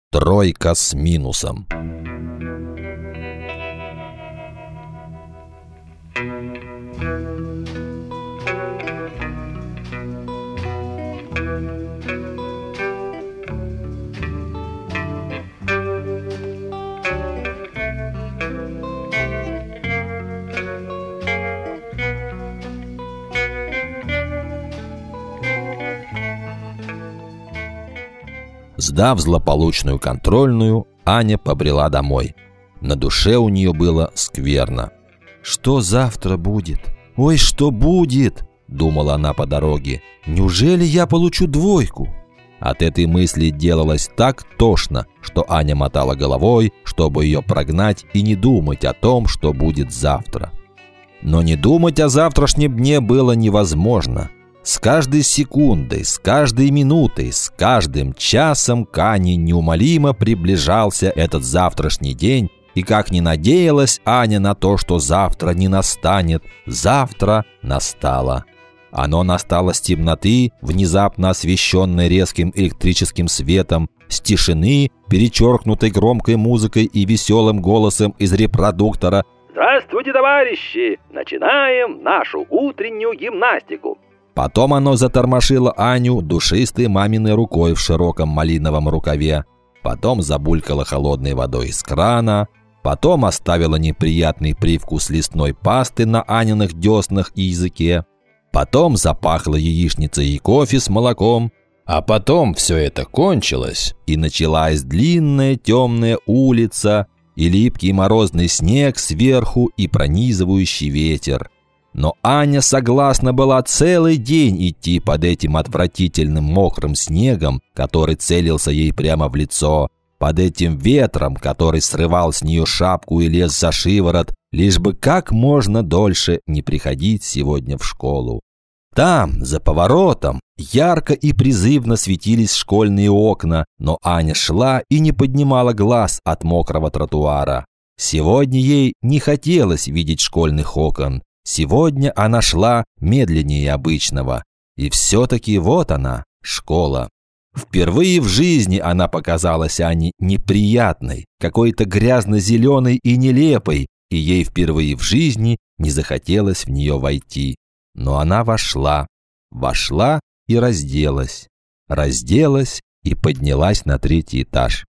Тройка с минусом. Сдав злополучную контрольную, Аня побрела домой. На душе у нее было скверно. «Что завтра будет? Ой, что будет?» – думала она по дороге. «Неужели я получу двойку?» От этой мысли делалось так тошно, что Аня мотала головой, чтобы ее прогнать и не думать о том, что будет завтра. Но не думать о завтрашнем дне было невозможно. С каждой секундой, с каждой минутой, с каждым часом к Ане неумолимо приближался этот завтрашний день, и как ни надеялась Аня на то, что завтра не настанет, завтра настало. Оно настало с темноты, внезапно освещенной резким электрическим светом, с тишины, перечеркнутой громкой музыкой и веселым голосом из репродуктора. «Здравствуйте, товарищи! Начинаем нашу утреннюю гимнастику!» Потом оно затормошило Аню душистой маминой рукой в широком малиновом рукаве. Потом забулькало холодной водой из крана. Потом оставило неприятный привкус лесной пасты на Аниных деснах и языке. Потом запахло яичницей и кофе с молоком. А потом все это кончилось, и началась длинная темная улица, и липкий морозный снег сверху, и пронизывающий ветер. Но Аня согласна была целый день идти под этим отвратительным мокрым снегом, который целился ей прямо в лицо, под этим ветром, который срывал с нее шапку и лез за шиворот, лишь бы как можно дольше не приходить сегодня в школу. Там, за поворотом, ярко и призывно светились школьные окна, но Аня шла и не поднимала глаз от мокрого тротуара. Сегодня ей не хотелось видеть школьных окон. Сегодня она шла медленнее обычного. И все-таки вот она, школа. Впервые в жизни она показалась Ане неприятной, какой-то грязно-зеленой и нелепой, и ей впервые в жизни не захотелось в нее войти. Но она вошла и разделась. Разделась и поднялась на 3-й этаж.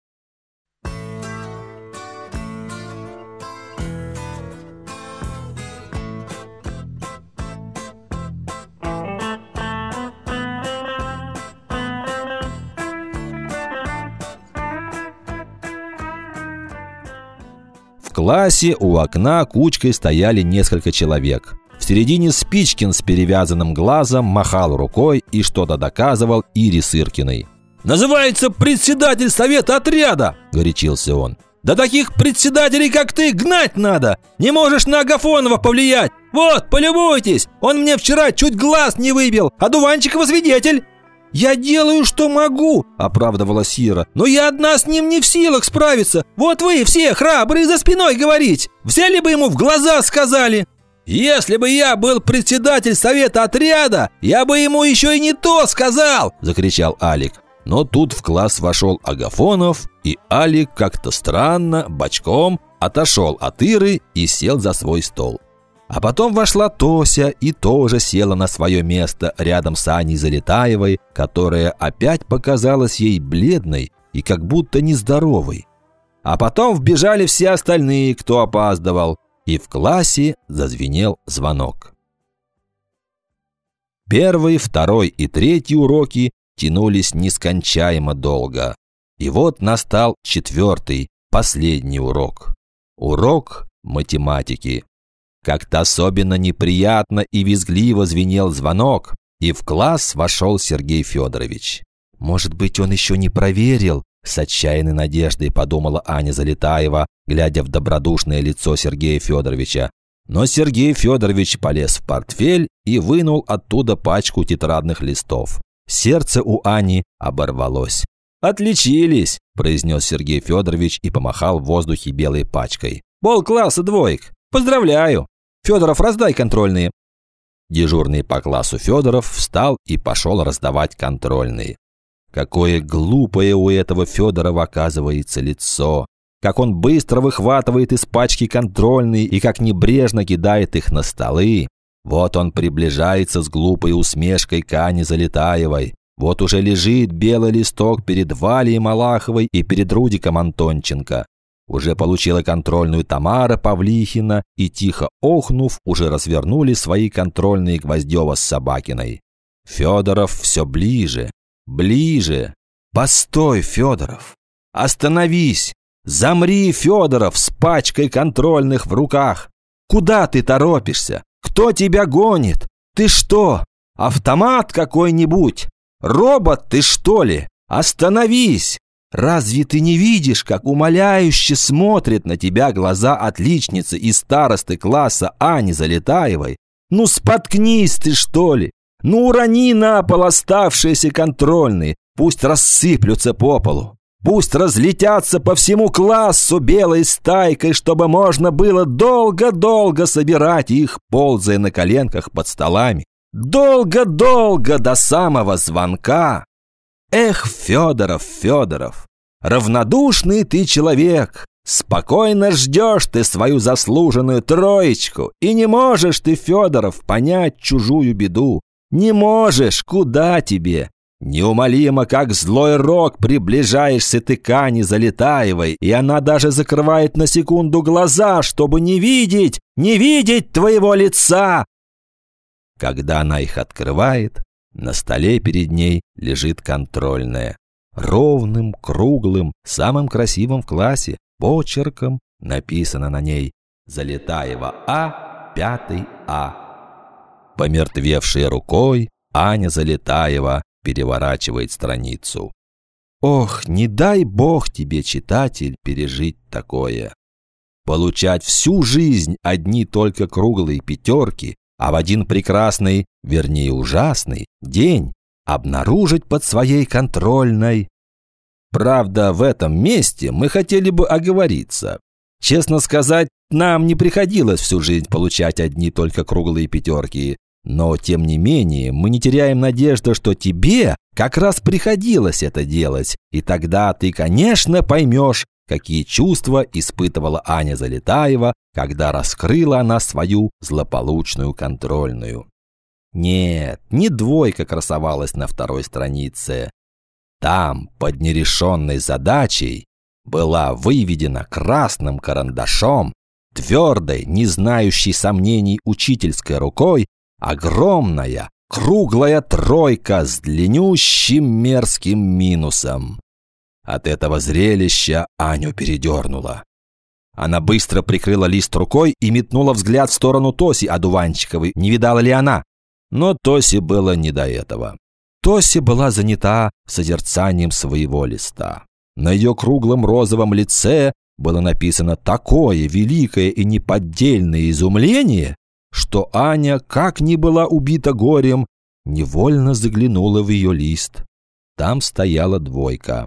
В классе у окна кучкой стояли несколько человек. В середине Спичкин с перевязанным глазом махал рукой и что-то доказывал Ире Сыркиной. «Называется председатель совета отряда!» – горячился он. «Да таких председателей, как ты, гнать надо! Не можешь на Агафонова повлиять! Вот, полюбуйтесь! Он мне вчера чуть глаз не выбил, а Дуванчикова свидетель!» «Я делаю, что могу», – оправдывалась Ира. «Но я одна с ним не в силах справиться. Вот вы все храбрые за спиной говорить. Взяли бы ему в глаза сказали». «Если бы я был председатель совета отряда, я бы ему еще и не то сказал», – закричал Алик. Но тут в класс вошел Агафонов, и Алик как-то странно, бочком, отошел от Иры и сел за свой стол. А потом вошла Тося и тоже села на свое место рядом с Аней Залетаевой, которая опять показалась ей бледной и как будто нездоровой. А потом вбежали все остальные, кто опаздывал, и в классе зазвенел звонок. 1-й, 2-й и 3-й уроки тянулись нескончаемо долго. И вот настал 4-й, последний урок. Урок математики. Как-то особенно неприятно и визгливо звенел звонок, и в класс вошел Сергей Федорович. «Может быть, он еще не проверил?» – с отчаянной надеждой подумала Аня Залетаева, глядя в добродушное лицо Сергея Федоровича. Но Сергей Федорович полез в портфель и вынул оттуда пачку тетрадных листов. Сердце у Ани оборвалось. «Отличились!» – произнес Сергей Федорович и помахал в воздухе белой пачкой. «Полкласса двоек! Поздравляю! Федоров, раздай контрольные!» Дежурный по классу Федоров встал и пошел раздавать контрольные. Какое глупое у этого Федорова оказывается лицо. Как он быстро выхватывает из пачки контрольные и как небрежно кидает их на столы. Вот он приближается с глупой усмешкой к Ане Залетаевой. Вот уже лежит белый листок перед Валей Малаховой и перед Рудиком Антонченко. Уже получила контрольную Тамара Павлихина и, тихо охнув, уже развернули свои контрольные Гвоздева с Собакиной. Федоров все ближе, ближе. «Постой, Федоров! Остановись! Замри, Федоров, с пачкой контрольных в руках! Куда ты торопишься? Кто тебя гонит? Ты что, автомат какой-нибудь? Робот ты, что ли? Остановись! Разве ты не видишь, как умоляюще смотрят на тебя глаза отличницы и старосты класса Ани Залетаевой? Ну споткнись ты, что ли? Ну урони на пол оставшиеся контрольные, пусть рассыплются по полу. Пусть разлетятся по всему классу белой стайкой, чтобы можно было долго-долго собирать их, ползая на коленках под столами. Долго-долго до самого звонка. Эх, Федоров, Федоров, равнодушный ты человек. Спокойно ждешь ты свою заслуженную троечку. И не можешь ты, Федоров, понять чужую беду. Не можешь, куда тебе? Неумолимо, как злой рок, приближаешься ты к Ане Залетаевой, и она даже закрывает на секунду глаза, чтобы не видеть твоего лица. Когда она их открывает, на столе перед ней лежит контрольная. Ровным, круглым, самым красивым в классе почерком написано на ней «Залетаева А, 5 А». Помертвевшей рукой Аня Залетаева переворачивает страницу. Ох, не дай бог тебе, читатель, пережить такое. Получать всю жизнь одни только круглые пятерки, а в один прекрасный, вернее ужасный, день обнаружить под своей контрольной. Правда, в этом месте мы хотели бы оговориться. Честно сказать, нам не приходилось всю жизнь получать одни только круглые пятерки. Но, тем не менее, мы не теряем надежды, что тебе как раз приходилось это делать, и тогда ты, конечно, поймешь, какие чувства испытывала Аня Залетаева, когда раскрыла она свою злополучную контрольную. Нет, не двойка красовалась на второй странице. Там, под нерешенной задачей, была выведена красным карандашом, твердой, не знающей сомнений учительской рукой, огромная, круглая тройка с длиннющим мерзким минусом. От этого зрелища Аню передернуло. Она быстро прикрыла лист рукой и метнула взгляд в сторону Тоси Одуванчиковой, не видала ли она. Но Тосе было не до этого. Тося была занята созерцанием своего листа. На ее круглом розовом лице было написано такое великое и неподдельное изумление, что Аня, как ни была убита горем, невольно заглянула в ее лист. Там стояла двойка.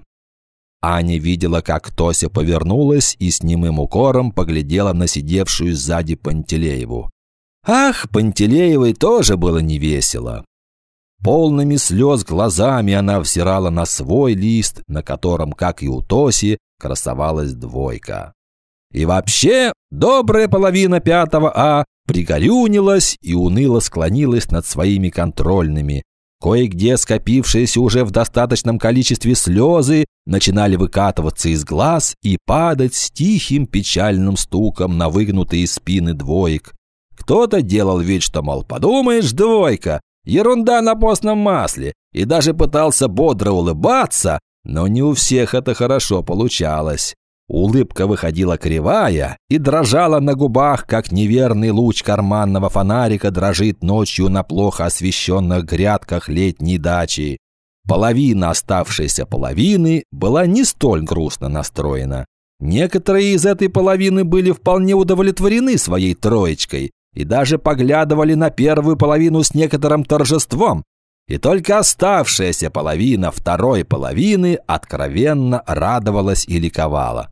Аня видела, как Тося повернулась и с немым укором поглядела на сидевшую сзади Пантелееву. Ах, Пантелеевой тоже было невесело. Полными слез глазами она взирала на свой лист, на котором, как и у Тоси, красовалась двойка. И вообще, добрая половина 5 А пригорюнилась и уныло склонилась над своими контрольными. Кое-где скопившиеся уже в достаточном количестве слезы начинали выкатываться из глаз и падать с тихим печальным стуком на выгнутые спины двоек. Кто-то делал вид, что, мол, подумаешь, двойка, ерунда на постном масле, и даже пытался бодро улыбаться, но не у всех это хорошо получалось. Улыбка выходила кривая и дрожала на губах, как неверный луч карманного фонарика дрожит ночью на плохо освещенных грядках летней дачи. Половина оставшейся половины была не столь грустно настроена. Некоторые из этой половины были вполне удовлетворены своей троечкой и даже поглядывали на первую половину с некоторым торжеством. И только оставшаяся половина второй половины откровенно радовалась и ликовала.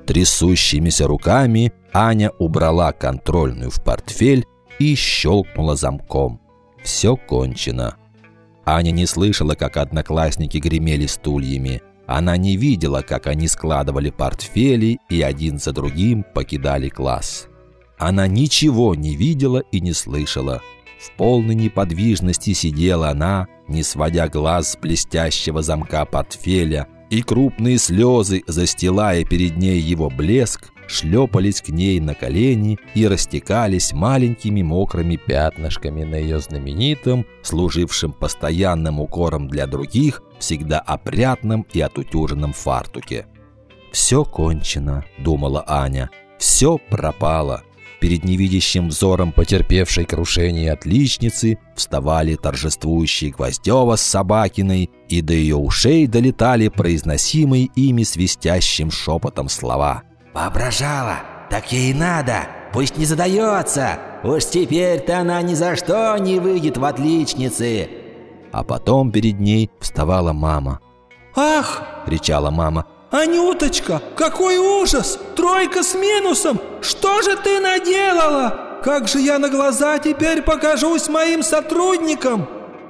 Трясущимися руками Аня убрала контрольную в портфель и щелкнула замком. Все кончено. Аня не слышала, как одноклассники гремели стульями. Она не видела, как они складывали портфели и один за другим покидали класс. Она ничего не видела и не слышала. В полной неподвижности сидела она, не сводя глаз с блестящего замка портфеля, и крупные слезы, застилая перед ней его блеск, шлепались к ней на колени и растекались маленькими мокрыми пятнышками на ее знаменитом, служившем постоянным укором для других, всегда опрятном и отутюженном фартуке. «Все кончено», – думала Аня, – «все пропало». Перед невидящим взором потерпевшей крушение отличницы вставали торжествующие Гвоздева с Собакиной, и до ее ушей долетали произносимые ими свистящим шепотом слова. «Воображала! Так ей надо! Пусть не задается! Уж теперь-то она ни за что не выйдет в отличницы!» А потом перед ней вставала мама. «Ах!» – кричала мама. «Анюточка, какой ужас! Тройка с минусом! Что же ты наделала? Как же я на глаза теперь покажусь моим сотрудникам?»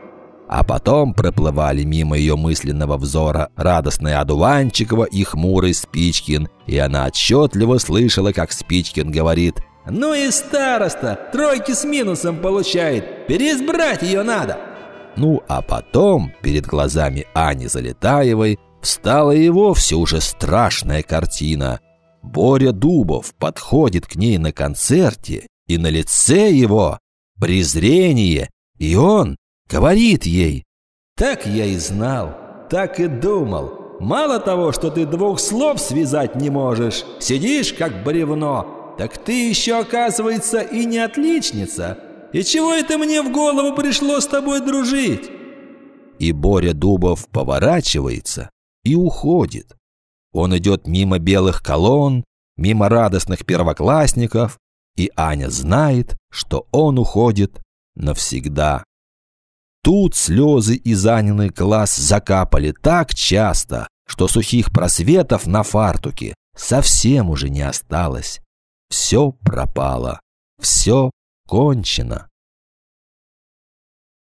А потом проплывали мимо ее мысленного взора радостная Одуванчикова и хмурый Спичкин, и она отчетливо слышала, как Спичкин говорит: «Ну и староста, тройки с минусом получает, переизбрать ее надо!» Ну а потом перед глазами Ани Залетаевой встала и вовсе уже страшная картина. Боря Дубов подходит к ней на концерте, и на лице его презрение, и он говорит ей: «Так я и знал, так и думал. Мало того, что ты двух слов связать не можешь, сидишь как бревно, так ты еще, оказывается, и не отличница. И чего это мне в голову пришло с тобой дружить?» И Боря Дубов поворачивается и уходит. Он идет мимо белых колонн, мимо радостных первоклассников, и Аня знает, что он уходит навсегда. Тут слезы из Аниных глаз закапали так часто, что сухих просветов на фартуке совсем уже не осталось. Все пропало, все кончено.